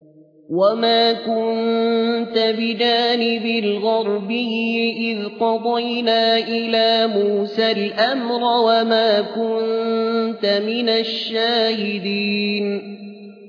وما كنت بجانب الغربي إذ قضينا إلى موسى الأمر وما كنت من الشاهدين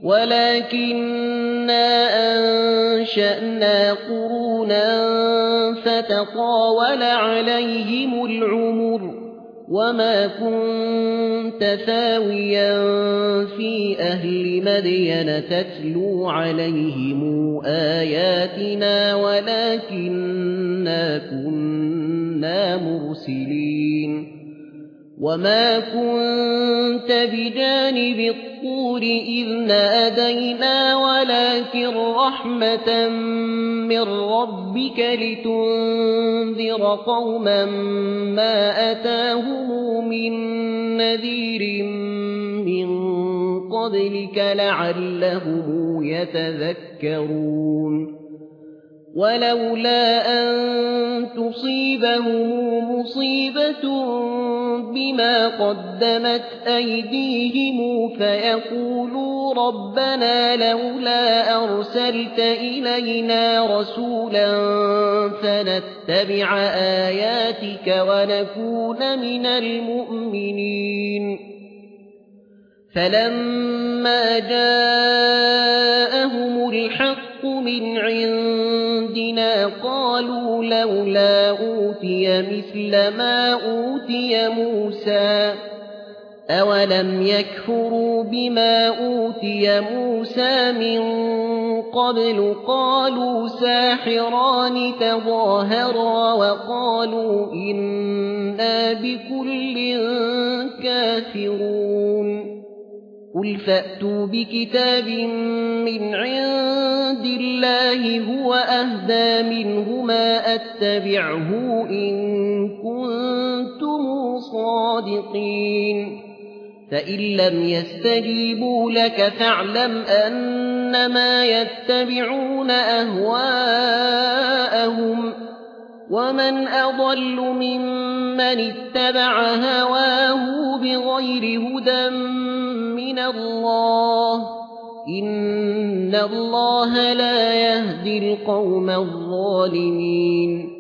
ولكننا أنشأنا قرونا فتطاول عليهم العمر وما كنت ثاويا في أهل مدين تتلو عليهم آياتنا ولكننا كنا مرسلين وما كنت بجانب الطور إذ نادينا ولكن رحمة من ربك لتنذر قوما ما أتاهم من نذير من قبلك لعلهم يتذكرون ولولا أن تصيبهم مصيبة بما قدمت أيديهم فيقولوا ربنا لولا أرسلت إلينا رسولا فنتبع آياتك ونكون من المؤمنين فلما جاءهم الحق من عندنا قالوا لولا أوتي مثل ما أوتي موسى أولم يكفروا بما أوتي موسى من قبل قالوا ساحران تظاهرا وقالوا إنا بكل كافرون قل فأتوا بكتاب من عند الله هو أهدى منهما أتبعه إن كنتم صادقين فإن لم يستجيبوا لك فاعلم أنما يتبعون أهواءهم ومن أضل ممن اتبع هواه بغير هدى من الله إن الله لا يهدي القوم الظالمين